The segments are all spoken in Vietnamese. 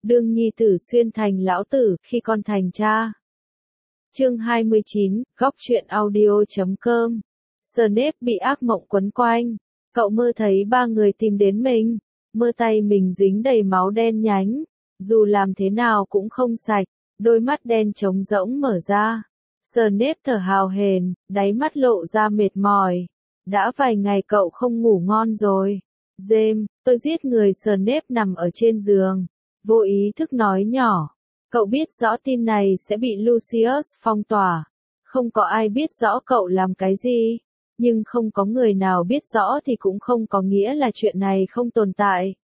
đương nhi tử xuyên thành lão tử, khi con thành cha. Chương 29, góc truyện audio.com. Snape bị ác mộng quấn quanh. Cậu mơ thấy ba người tìm đến mình, mơ tay mình dính đầy máu đen nhánh, dù làm thế nào cũng không sạch, đôi mắt đen trống rỗng mở ra. Snape thở hào hển, đáy mắt lộ ra mệt mỏi. Đã vài ngày cậu không ngủ ngon rồi. James, tôi giết người. Snape nằm ở trên giường, vô ý thức nói nhỏ. Cậu biết rõ tin này sẽ bị Lucius phong tỏa. Không có ai biết rõ cậu làm cái gì. Nhưng không có người nào biết rõ thì cũng không có nghĩa là chuyện này không tồn tại.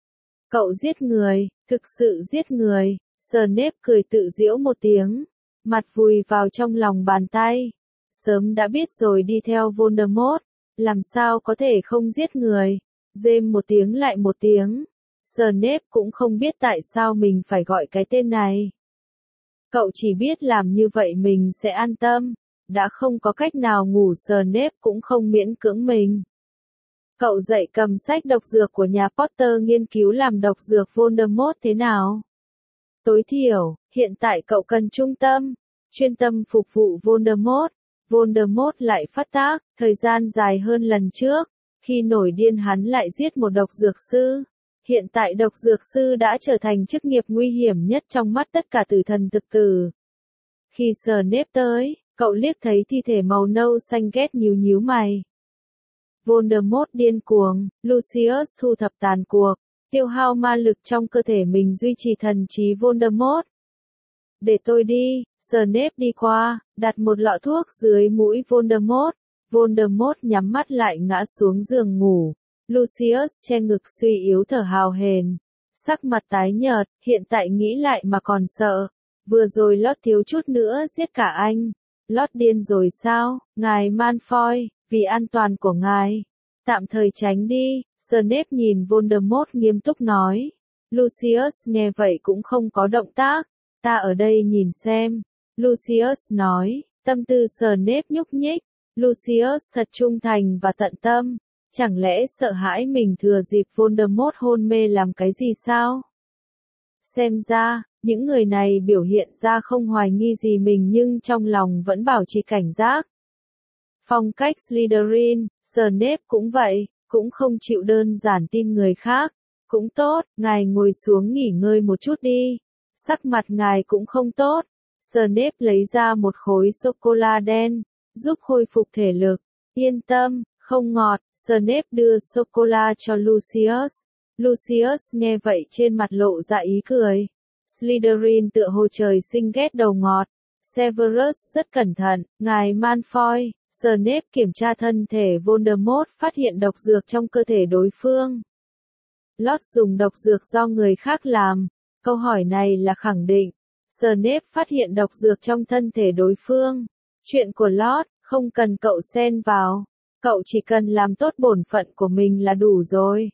Cậu giết người, thực sự giết người. Snape cười tự giễu một tiếng, mặt vùi vào trong lòng bàn tay. Sớm đã biết rồi, đi theo Voldemort, làm sao có thể không giết người. James một tiếng lại một tiếng. Snape cũng không biết tại sao mình phải gọi cái tên này. Cậu chỉ biết làm như vậy mình sẽ an tâm. Đã không có cách nào ngủ, Snape cũng không miễn cưỡng mình. Cậu dậy cầm sách độc dược của nhà Potter nghiên cứu làm độc dược Voldemort thế nào. Tối thiểu, hiện tại cậu cần trung tâm, chuyên tâm phục vụ Voldemort. Voldemort lại phát tác, thời gian dài hơn lần trước. Khi nổi điên hắn lại giết một độc dược sư. Hiện tại độc dược sư đã trở thành chức nghiệp nguy hiểm nhất trong mắt tất cả tử thần thực tử. Khi Snape tới, cậu liếc thấy thi thể màu nâu xanh ghét nhíu mày. Voldemort điên cuồng, Lucius thu thập tàn cuộc, tiêu hao ma lực trong cơ thể mình duy trì thần trí Voldemort. Để tôi đi. Snape đi qua, đặt một lọ thuốc dưới mũi Voldemort. Voldemort nhắm mắt lại ngã xuống giường ngủ. Lucius che ngực suy yếu thở hào hển, sắc mặt tái nhợt, hiện tại nghĩ lại mà còn sợ. Vừa rồi Lót thiếu chút nữa giết cả anh. Lót điên rồi sao, ngài Malfoy, vì an toàn của ngài, tạm thời tránh đi. Snape nhìn Voldemort nghiêm túc nói. Lucius nghe vậy cũng không có động tác. Ta ở đây nhìn xem. Lucius nói, tâm tư Snape nhúc nhích. Lucius thật trung thành và tận tâm. Chẳng lẽ sợ hãi mình thừa dịp Voldemort hôn mê làm cái gì sao? Xem ra, những người này biểu hiện ra không hoài nghi gì mình nhưng trong lòng vẫn bảo trì cảnh giác. Phong cách Slytherin, Snape cũng vậy, cũng không chịu đơn giản tin người khác. Cũng tốt, ngài ngồi xuống nghỉ ngơi một chút đi. Sắc mặt ngài cũng không tốt. Snape lấy ra một khối sô-cô-la đen, giúp khôi phục thể lực. Yên tâm, không ngọt. Snape đưa sô-cô-la cho Lucius. Lucius nghe vậy trên mặt lộ ra ý cười. Slytherin tựa hồ trời sinh ghét đầu ngọt. Severus rất cẩn thận, ngài Malfoy. Snape kiểm tra thân thể Voldemort, phát hiện độc dược trong cơ thể đối phương. Lót dùng độc dược do người khác làm. Câu hỏi này là khẳng định. Snape phát hiện độc dược trong thân thể đối phương. Chuyện của Lót, không cần cậu xen vào. Cậu chỉ cần làm tốt bổn phận của mình là đủ rồi.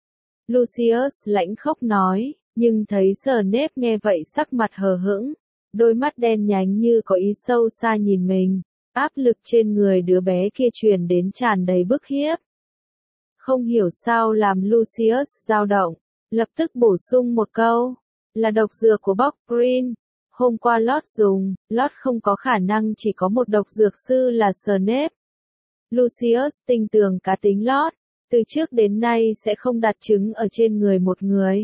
Lucius lãnh khốc nói, nhưng thấy Snape nghe vậy sắc mặt hờ hững. Đôi mắt đen nhánh như có ý sâu xa nhìn mình. Áp lực trên người đứa bé kia truyền đến tràn đầy bức hiếp. Không hiểu sao làm Lucius dao động, lập tức bổ sung một câu. Là độc dược của Bob Green. Hôm qua Lót dùng, Lót không có khả năng chỉ có một độc dược sư là Snape. Lucius tin tưởng cá tính Lót, từ trước đến nay sẽ không đặt trứng ở trên người một người.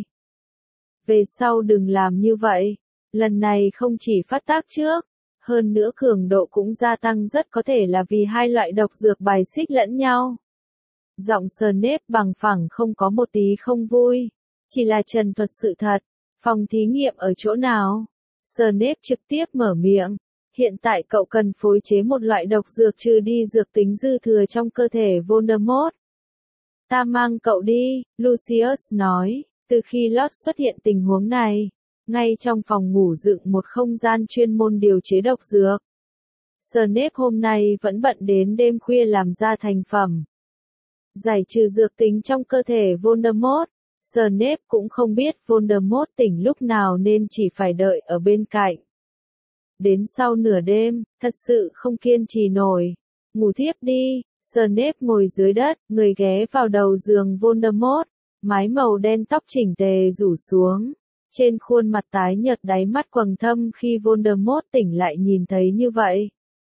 Về sau đừng làm như vậy, lần này không chỉ phát tác trước, hơn nữa cường độ cũng gia tăng, rất có thể là vì hai loại độc dược bài xích lẫn nhau. Giọng Snape bằng phẳng không có một tí không vui, chỉ là trần thuật sự thật. Phòng thí nghiệm ở chỗ nào? Snape trực tiếp mở miệng. Hiện tại cậu cần phối chế một loại độc dược trừ đi dược tính dư thừa trong cơ thể Voldemort. Ta mang cậu đi, Lucius nói. Từ khi Lót xuất hiện tình huống này, ngay trong phòng ngủ dựng một không gian chuyên môn điều chế độc dược. Snape hôm nay vẫn bận đến đêm khuya làm ra thành phẩm. Giải trừ dược tính trong cơ thể Voldemort. Snape cũng không biết Voldemort tỉnh lúc nào nên chỉ phải đợi ở bên cạnh. Đến sau nửa đêm, thật sự không kiên trì nổi. Ngủ thiếp đi. Snape ngồi dưới đất, người ghé vào đầu giường Voldemort. Mái màu đen tóc chỉnh tề rủ xuống. Trên khuôn mặt tái nhợt đáy mắt quầng thâm khi Voldemort tỉnh lại nhìn thấy như vậy.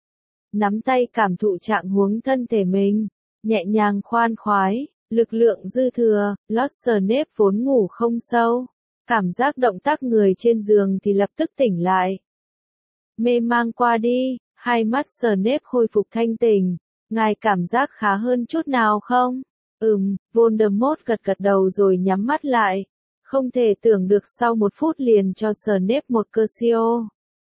Nắm tay cảm thụ trạng huống thân thể mình, nhẹ nhàng khoan khoái, lực lượng dư thừa, Lord Snape vốn ngủ không sâu. Cảm giác động tác người trên giường thì lập tức tỉnh lại. Mê mang qua đi, hai mắt Snape khôi phục thanh tỉnh. Ngài cảm giác khá hơn chút nào không? Voldemort gật gật đầu rồi nhắm mắt lại. Không thể tưởng được sau 1 phút liền cho Snape một Crucio.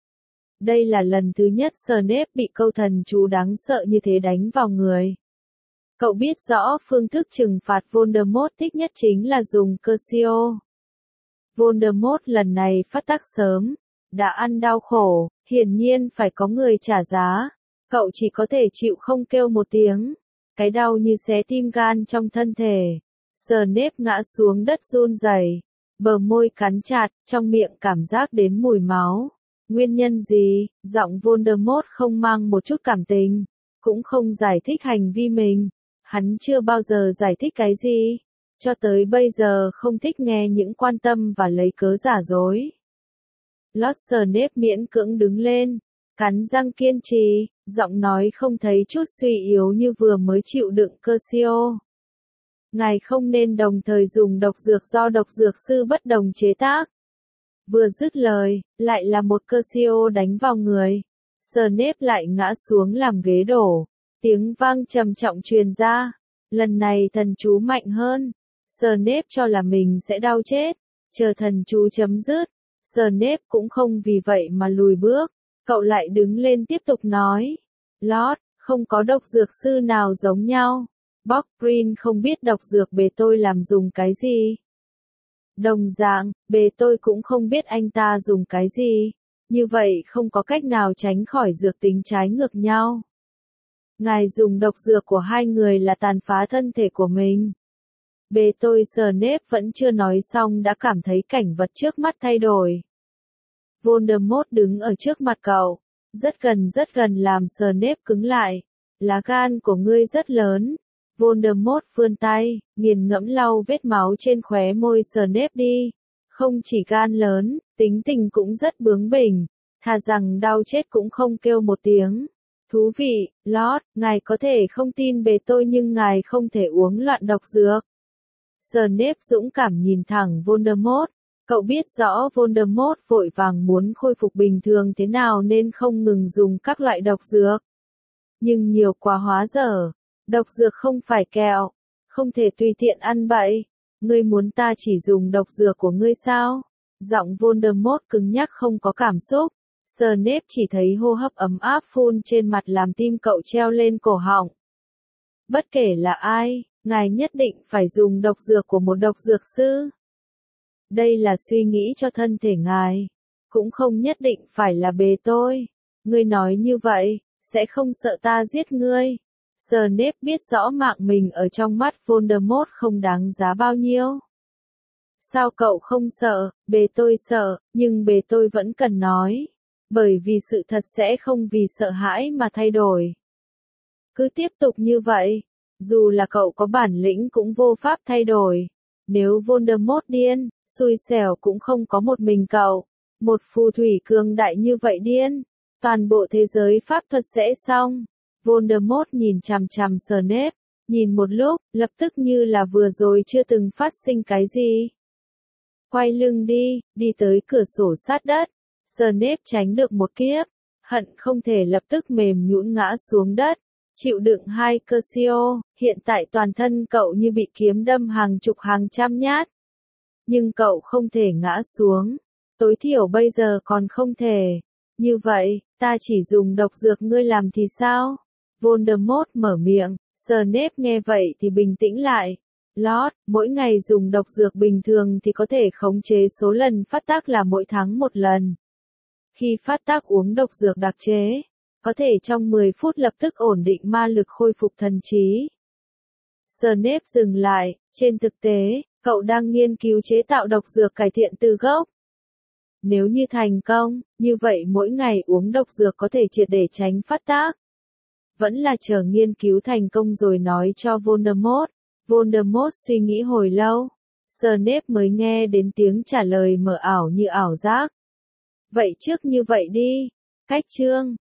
Đây là lần thứ nhất Snape bị câu thần chú đáng sợ như thế đánh vào người. Cậu biết rõ phương thức trừng phạt Voldemort thích nhất chính là dùng Crucio. Voldemort lần này phát tác sớm, đã ăn đau khổ, hiển nhiên phải có người trả giá. Cậu chỉ có thể chịu không kêu một tiếng. Cái đau như xé tim gan trong thân thể. Snape ngã xuống đất run rẩy, bờ môi cắn chặt, trong miệng cảm giác đến mùi máu. Nguyên nhân gì? Giọng Voldemort không mang một chút cảm tình, cũng không giải thích hành vi mình. Hắn chưa bao giờ giải thích cái gì. Cho tới bây giờ không thích nghe những quan tâm và lấy cớ giả dối. Lord Snape miễn cưỡng đứng lên, cắn răng kiên trì, giọng nói không thấy chút suy yếu như vừa mới chịu đựng Crucio. Ngài không nên đồng thời dùng độc dược do độc dược sư bất đồng chế tác. Vừa dứt lời, lại là một Crucio đánh vào người. Snape lại ngã xuống làm ghế đổ. Tiếng vang trầm trọng truyền ra. Lần này thần chú mạnh hơn. Snape cho là mình sẽ đau chết. Chờ thần chú chấm dứt, Snape cũng không vì vậy mà lùi bước. Cậu lại đứng lên tiếp tục nói. Lord, không có độc dược sư nào giống nhau. Bob Green không biết độc dược bề tôi làm dùng cái gì. Đồng dạng, bề tôi cũng không biết anh ta dùng cái gì. Như vậy không có cách nào tránh khỏi dược tính trái ngược nhau. Ngài dùng độc dược của hai người là tàn phá thân thể của mình. Bề tôi Snape vẫn chưa nói xong đã cảm thấy cảnh vật trước mắt thay đổi. Voldemort đứng ở trước mặt cậu, rất gần làm Snape cứng lại. Lá gan của ngươi rất lớn. Voldemort vươn tay, nghiền ngẫm lau vết máu trên khóe môi Snape đi. Không chỉ gan lớn, tính tình cũng rất bướng bỉnh, thà rằng đau chết cũng không kêu một tiếng. Thú vị, Lord, ngài có thể không tin bề tôi nhưng ngài không thể uống loạn độc dược. Snape dũng cảm nhìn thẳng Voldemort. Cậu biết rõ Voldemort vội vàng muốn khôi phục bình thường thế nào nên không ngừng dùng các loại độc dược. Nhưng nhiều quá hóa dở. Độc dược không phải kẹo. Không thể tùy tiện ăn bậy. Ngươi muốn ta chỉ dùng độc dược của ngươi sao? Giọng Voldemort cứng nhắc không có cảm xúc. Snape chỉ thấy hô hấp ấm áp phun trên mặt làm tim cậu treo lên cổ họng. Bất kể là ai, ngài nhất định phải dùng độc dược của một độc dược sư. Đây là suy nghĩ cho thân thể ngài. Cũng không nhất định phải là bề tôi. Ngươi nói như vậy, sẽ không sợ ta giết ngươi. Snape biết rõ mạng mình ở trong mắt Voldemort không đáng giá bao nhiêu. Sao cậu không sợ? Bề tôi sợ, nhưng bề tôi vẫn cần nói. Bởi vì sự thật sẽ không vì sợ hãi mà thay đổi. Cứ tiếp tục như vậy, dù là cậu có bản lĩnh cũng vô pháp thay đổi. Nếu Voldemort điên, xui xẻo cũng không có một mình cậu. Một phù thủy cường đại như vậy điên, toàn bộ thế giới pháp thuật sẽ xong. Voldemort nhìn chằm chằm Snape, nhìn một lúc, lập tức như là vừa rồi chưa từng phát sinh cái gì. Quay lưng đi, đi tới cửa sổ sát đất. Snape tránh được một kiếp, hận không thể lập tức mềm nhũn ngã xuống đất, chịu đựng 2 Crucio, hiện tại toàn thân cậu như bị kiếm đâm hàng chục hàng trăm nhát. Nhưng cậu không thể ngã xuống, tối thiểu bây giờ còn không thể. Như vậy, ta chỉ dùng độc dược ngươi làm thì sao? Voldemort mở miệng, Snape nghe vậy thì bình tĩnh lại. Lord, mỗi ngày dùng độc dược bình thường thì có thể khống chế số lần phát tác là mỗi tháng một lần. Khi phát tác uống độc dược đặc chế, có thể trong 10 phút lập tức ổn định ma lực khôi phục thần trí. Snape dừng lại, trên thực tế, cậu đang nghiên cứu chế tạo độc dược cải thiện từ gốc. Nếu như thành công, như vậy mỗi ngày uống độc dược có thể triệt để tránh phát tác. Vẫn là chờ nghiên cứu thành công rồi nói cho Voldemort. Voldemort suy nghĩ hồi lâu. Snape mới nghe đến tiếng trả lời mờ ảo như ảo giác. Vậy trước như vậy đi. Cách chương